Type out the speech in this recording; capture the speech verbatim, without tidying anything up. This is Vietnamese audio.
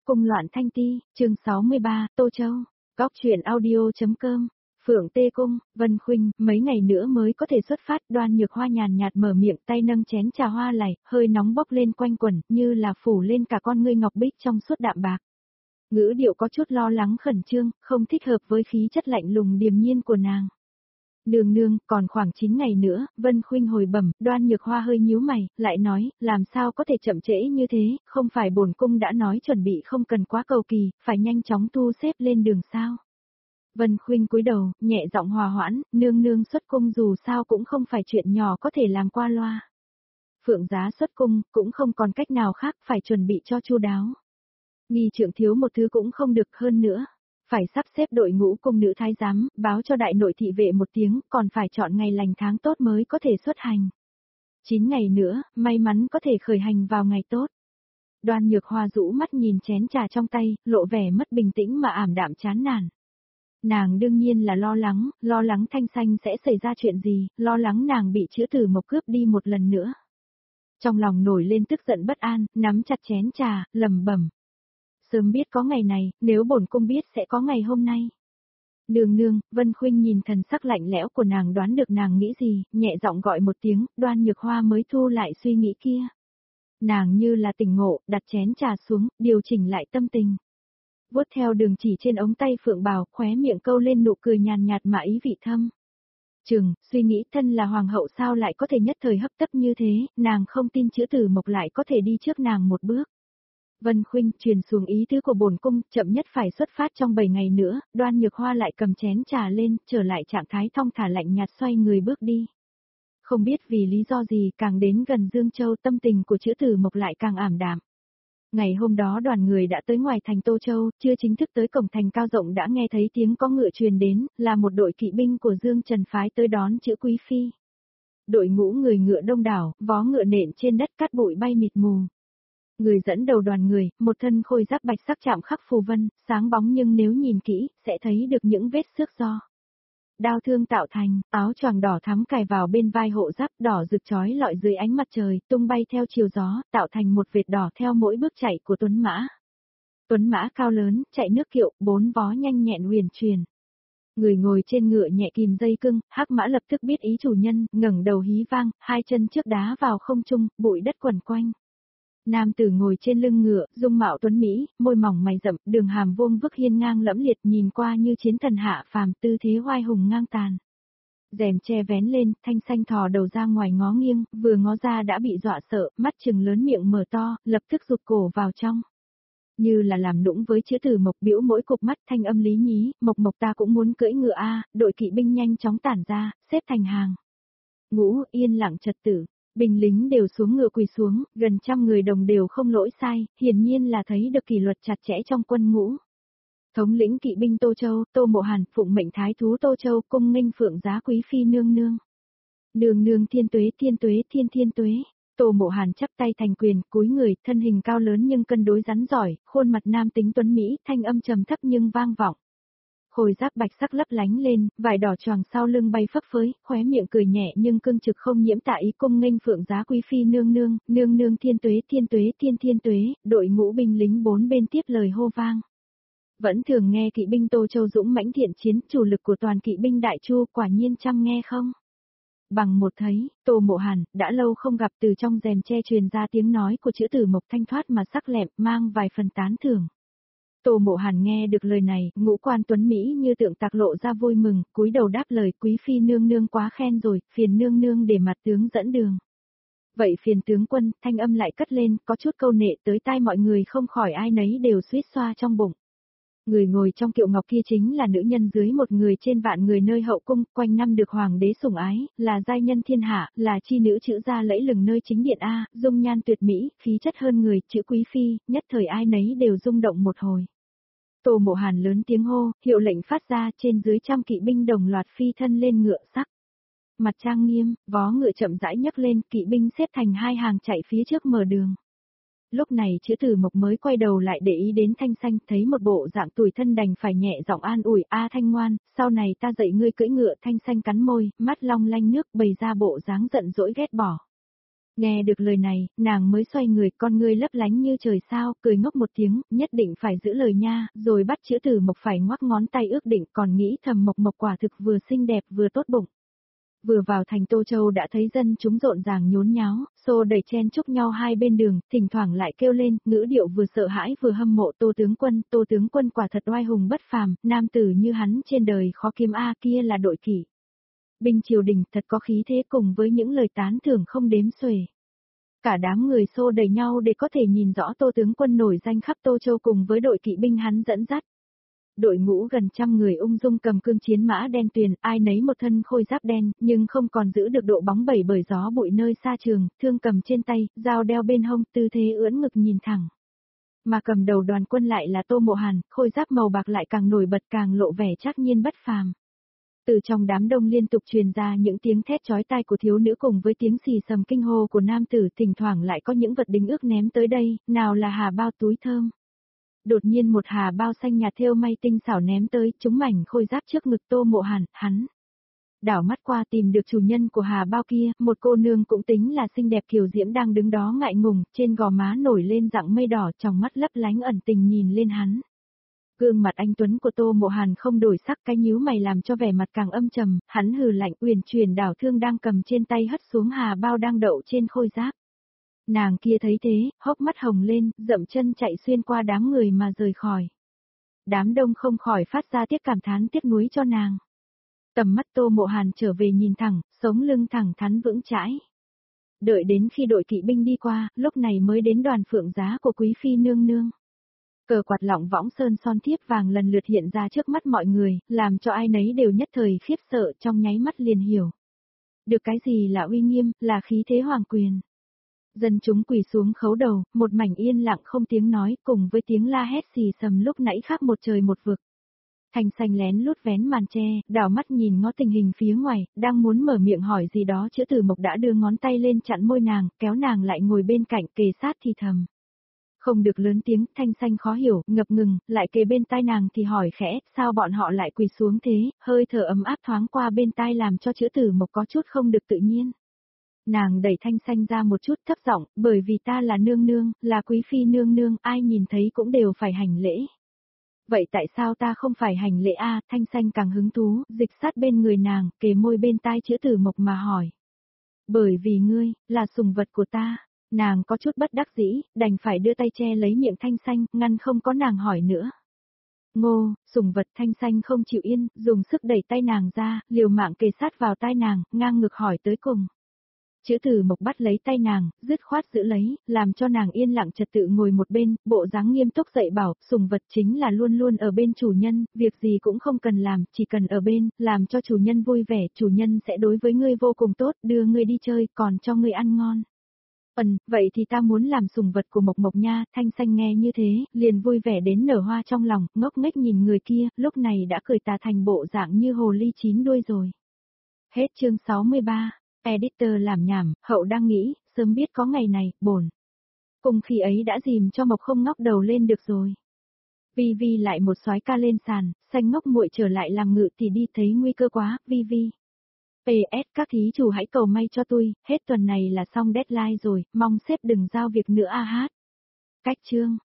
Cung loạn thanh ti, chương sáu mươi ba, Tô Châu, Góc truyện audio.com, Phượng Tê Cung, Vân Khuynh, mấy ngày nữa mới có thể xuất phát. Đoan Nhược Hoa nhàn nhạt mở miệng, tay nâng chén trà hoa lài, hơi nóng bốc lên quanh quẩn, như là phủ lên cả con ngươi ngọc bích trong suốt đạm bạc. Ngữ điệu có chút lo lắng khẩn trương, không thích hợp với khí chất lạnh lùng điềm nhiên của nàng. Nương nương, còn khoảng chín ngày nữa. Vân Khuynh hồi bẩm. Đoan Nhược Hoa hơi nhíu mày, lại nói, làm sao có thể chậm trễ như thế, không phải bổn cung đã nói chuẩn bị không cần quá cầu kỳ, phải nhanh chóng thu xếp lên đường sao. Vân Khuynh cúi đầu, nhẹ giọng hòa hoãn, nương nương xuất cung dù sao cũng không phải chuyện nhỏ có thể làm qua loa. Phượng giá xuất cung, cũng không còn cách nào khác, phải chuẩn bị cho chu đáo. Nghi trượng thiếu một thứ cũng không được, hơn nữa phải sắp xếp đội ngũ cung nữ thái giám, báo cho đại nội thị vệ một tiếng, còn phải chọn ngày lành tháng tốt mới có thể xuất hành. Chín ngày nữa, may mắn có thể khởi hành vào ngày tốt. Đoan Nhược Hoa rũ mắt nhìn chén trà trong tay, lộ vẻ mất bình tĩnh mà ảm đạm chán nản. Nàng đương nhiên là lo lắng, lo lắng Thanh Xanh sẽ xảy ra chuyện gì, lo lắng nàng bị Chữ Tử Mộc cướp đi một lần nữa. Trong lòng nổi lên tức giận bất an, nắm chặt chén trà, lẩm bẩm. Sớm biết có ngày này, nếu bổn cung biết sẽ có ngày hôm nay. Nương nương, Vân Khuynh nhìn thần sắc lạnh lẽo của nàng đoán được nàng nghĩ gì, nhẹ giọng gọi một tiếng, Đoan Nhược Hoa mới thu lại suy nghĩ kia. Nàng như là tỉnh ngộ, đặt chén trà xuống, điều chỉnh lại tâm tình. Vuốt theo đường chỉ trên ống tay phượng bào, khóe miệng câu lên nụ cười nhàn nhạt mà ý vị thâm. Chừng, suy nghĩ thân là hoàng hậu sao lại có thể nhất thời hấp tấp như thế, nàng không tin Chữ Tử Mộc lại có thể đi trước nàng một bước. Vân Khuynh truyền xuống ý tứ của bổn cung, chậm nhất phải xuất phát trong bảy ngày nữa. Đoan Nhược Hoa lại cầm chén trà lên, trở lại trạng thái thong thả lạnh nhạt xoay người bước đi. Không biết vì lý do gì, càng đến gần Dương Châu tâm tình của Chữ Tử Mộc lại càng ảm đạm. Ngày hôm đó đoàn người đã tới ngoài thành Tô Châu, chưa chính thức tới cổng thành cao rộng đã nghe thấy tiếng có ngựa truyền đến, là một đội kỵ binh của Dương Trần phái tới đón Chữ Quý Phi. Đội ngũ người ngựa đông đảo, vó ngựa nện trên đất cát bụi bay mịt mù. Người dẫn đầu đoàn người, một thân khôi giáp bạch sắc chạm khắc phù vân, sáng bóng nhưng nếu nhìn kỹ, sẽ thấy được những vết xước do đao thương tạo thành. Áo choàng đỏ thắm cài vào bên vai hộ giáp, đỏ rực chói lọi dưới ánh mặt trời, tung bay theo chiều gió, tạo thành một vệt đỏ theo mỗi bước chạy của tuấn mã. Tuấn mã cao lớn, chạy nước kiệu, bốn vó nhanh nhẹn huyền truyền. Người ngồi trên ngựa nhẹ kìm dây cưng, hắc mã lập tức biết ý chủ nhân, ngẩng đầu hí vang, hai chân trước đá vào không trung, bụi đất quẩn quanh. Nam tử ngồi trên lưng ngựa, dung mạo tuấn mỹ, môi mỏng mày rậm, đường hàm vuông vức hiên ngang lẫm liệt, nhìn qua như chiến thần hạ phàm, tư thế oai hùng ngang tàn. Rèm che vén lên, Thanh Xanh thò đầu ra ngoài ngó nghiêng, vừa ngó ra đã bị dọa sợ, mắt trừng lớn miệng mở to, lập tức rụt cổ vào trong. Như là làm nũng với Chữ Tử Mộc, biểu mỗi cục mắt, thanh âm lý nhí, Mộc Mộc ta cũng muốn cưỡi ngựa a. Đội kỵ binh nhanh chóng tản ra, xếp thành hàng. Ngũ yên lặng trật tự. Binh lính đều xuống ngựa quỳ xuống, gần trăm người đồng đều không lỗi sai, hiển nhiên là thấy được kỷ luật chặt chẽ trong quân ngũ. Thống lĩnh kỵ binh Tô Châu, Tô Mộ Hàn, phụng mệnh thái thú Tô Châu, cung nghênh Phượng giá quý phi nương nương. Nương nương thiên tuế thiên tuế thiên thiên tuế. Tô Mộ Hàn chắp tay thành quyền, cúi người, thân hình cao lớn nhưng cân đối rắn giỏi, khuôn mặt nam tính tuấn mỹ, thanh âm trầm thấp nhưng vang vọng. Khôi giáp bạch sắc lấp lánh lên, vải đỏ choàng sau lưng bay phấp phới, khóe miệng cười nhẹ nhưng cương trực không nhiễm tà ý, cung nghênh Phượng giá quý phi nương nương, nương nương thiên tuế thiên tuế thiên thiên tuế. Đội ngũ binh lính bốn bên tiếp lời hô vang. Vẫn thường nghe kỵ binh Tô Châu dũng mãnh thiện chiến, chủ lực của toàn kỵ binh Đại Chu, quả nhiên chăm nghe không? Bằng một thấy, Tô Mộ Hàn, đã lâu không gặp, từ trong rèm che truyền ra tiếng nói của Chữ Tử Mộc thanh thoát mà sắc lẹm, mang vài phần tán thưởng. Tô Mộ Hàn nghe được lời này, ngũ quan tuấn Mỹ như tượng tạc lộ ra vui mừng, cúi đầu đáp lời, quý phi nương nương quá khen rồi, phiền nương nương để mặt tướng dẫn đường. Vậy phiền tướng quân, thanh âm lại cất lên, có chút câu nệ tới tai mọi người không khỏi ai nấy đều suýt xoa trong bụng. Người ngồi trong kiệu ngọc kia chính là nữ nhân dưới một người trên vạn người nơi hậu cung, quanh năm được hoàng đế sủng ái, là giai nhân thiên hạ, là chi nữ chữ gia lẫy lừng nơi chính điện A, dung nhan tuyệt mỹ, khí chất hơn người, chữ quý phi, nhất thời ai nấy đều rung động một hồi. Tô Mộ Hàn lớn tiếng hô, hiệu lệnh phát ra, trên dưới trăm kỵ binh đồng loạt phi thân lên ngựa sắc. Mặt trang nghiêm, vó ngựa chậm rãi nhấc lên, kỵ binh xếp thành hai hàng chạy phía trước mở đường. Lúc này Chữ Tử Mộc mới quay đầu lại để ý đến Thanh Xanh, thấy một bộ dạng tủi thân đành phải nhẹ giọng an ủi, a Thanh ngoan, sau này ta dạy ngươi cưỡi ngựa. Thanh Xanh cắn môi, mắt long lanh nước, bày ra bộ dáng giận dỗi ghét bỏ. Nghe được lời này, nàng mới xoay người, con ngươi lấp lánh như trời sao, cười ngốc một tiếng, nhất định phải giữ lời nha, rồi bắt chữ Tử Mộc phải ngoắc ngón tay ước định, còn nghĩ thầm Mộc Mộc quả thực vừa xinh đẹp vừa tốt bụng. Vừa vào thành Tô Châu đã thấy dân chúng rộn ràng nhốn nháo, xô đẩy chen chúc nhau hai bên đường, thỉnh thoảng lại kêu lên, ngữ điệu vừa sợ hãi vừa hâm mộ Tô tướng quân, Tô tướng quân quả thật oai hùng bất phàm, nam tử như hắn trên đời khó kiếm a, kia là đội kỷ binh triều đình, thật có khí thế, cùng với những lời tán thưởng không đếm xuể. Cả đám người xô đẩy nhau để có thể nhìn rõ Tô tướng quân nổi danh khắp Tô Châu cùng với đội kỵ binh hắn dẫn dắt. Đội ngũ gần trăm người ung dung cầm cương chiến mã đen tuyền, ai nấy một thân khôi giáp đen, nhưng không còn giữ được độ bóng bẩy bởi gió bụi nơi xa trường, thương cầm trên tay, dao đeo bên hông, tư thế ưỡn ngực nhìn thẳng. Mà cầm đầu đoàn quân lại là Tô Mộ Hàn, khôi giáp màu bạc lại càng nổi bật, càng lộ vẻ trắc nhiên bất phàm. Từ trong đám đông liên tục truyền ra những tiếng thét chói tai của thiếu nữ cùng với tiếng xì xầm kinh hô của nam tử, thỉnh thoảng lại có những vật đính ước ném tới đây, nào là hà bao túi thơm. Đột nhiên một hà bao xanh nhạt thêu may tinh xảo ném tới, trúng mảnh khôi giáp trước ngực Tô Mộ Hàn, hắn đảo mắt qua tìm được chủ nhân của hà bao kia, một cô nương cũng tính là xinh đẹp kiều diễm đang đứng đó ngại ngùng, trên gò má nổi lên dạng mây đỏ, trong mắt lấp lánh ẩn tình nhìn lên hắn. Gương mặt anh tuấn của Tô Mộ Hàn không đổi sắc, cái nhíu mày làm cho vẻ mặt càng âm trầm, hắn hừ lạnh, uyển chuyển đảo thương đang cầm trên tay hất xuống hà bao đang đậu trên khôi giáp. Nàng kia thấy thế, hốc mắt hồng lên, dậm chân chạy xuyên qua đám người mà rời khỏi. Đám đông không khỏi phát ra tiếc cảm thán tiếc nuối cho nàng. Tầm mắt Tô Mộ Hàn trở về nhìn thẳng, sống lưng thẳng thắn vững chãi. Đợi đến khi đội kỵ binh đi qua, lúc này mới đến đoàn phượng giá của quý phi nương nương. Cờ quạt lọng võng sơn son thiếp vàng lần lượt hiện ra trước mắt mọi người, làm cho ai nấy đều nhất thời khiếp sợ, trong nháy mắt liền hiểu. Được cái gì là uy nghiêm, là khí thế hoàng quyền. Dân chúng quỳ xuống khấu đầu, một mảnh yên lặng không tiếng nói, cùng với tiếng la hét xì xầm lúc nãy khác một trời một vực. Thanh Xanh lén lút vén màn che, đảo mắt nhìn ngó tình hình phía ngoài, đang muốn mở miệng hỏi gì đó, chữ Tử Mộc đã đưa ngón tay lên chặn môi nàng, kéo nàng lại ngồi bên cạnh kề sát thì thầm. Không được lớn tiếng, Thanh Xanh khó hiểu, ngập ngừng, lại kề bên tai nàng thì hỏi khẽ, sao bọn họ lại quỳ xuống thế, hơi thở ấm áp thoáng qua bên tai làm cho chữ Tử Mộc có chút không được tự nhiên. Nàng đẩy Thanh Xanh ra một chút thấp giọng, bởi vì ta là nương nương, là quý phi nương nương, ai nhìn thấy cũng đều phải hành lễ. Vậy tại sao ta không phải hành lễ a? Thanh Xanh càng hứng thú, dịch sát bên người nàng, kề môi bên tai chữ Tử Mộc mà hỏi. Bởi vì ngươi, là sùng vật của ta. Nàng có chút bất đắc dĩ, đành phải đưa tay che lấy miệng Thanh Xanh, ngăn không có nàng hỏi nữa. Ngô, sùng vật. Thanh Xanh không chịu yên, dùng sức đẩy tay nàng ra, liều mạng kề sát vào tai nàng, ngang ngược hỏi tới cùng. Chữ Tử Mộc bắt lấy tay nàng, dứt khoát giữ lấy, làm cho nàng yên lặng trật tự ngồi một bên, bộ dáng nghiêm túc dạy bảo, sùng vật chính là luôn luôn ở bên chủ nhân, việc gì cũng không cần làm, chỉ cần ở bên, làm cho chủ nhân vui vẻ, chủ nhân sẽ đối với ngươi vô cùng tốt, đưa ngươi đi chơi, còn cho ngươi ăn ngon. Ừm, vậy thì ta muốn làm sùng vật của Mộc Mộc nha. Thanh Xanh nghe như thế, liền vui vẻ đến nở hoa trong lòng, ngốc nghếch nhìn người kia, lúc này đã cười tà thành bộ dạng như hồ ly chín đuôi rồi. Hết chương sáu mươi ba. Editor làm nhảm, hậu đang nghĩ, sớm biết có ngày này, bổn. Cùng khi ấy đã dìm cho Mộc không ngóc đầu lên được rồi. Vi Vi lại một soái ca lên sàn, Xanh ngốc muội trở lại làm ngự thì đi thấy nguy cơ quá, Vi Vi. pê ét các thí chủ hãy cầu may cho tôi, hết tuần này là xong deadline rồi, mong sếp đừng giao việc nữa a hát. Cách chương.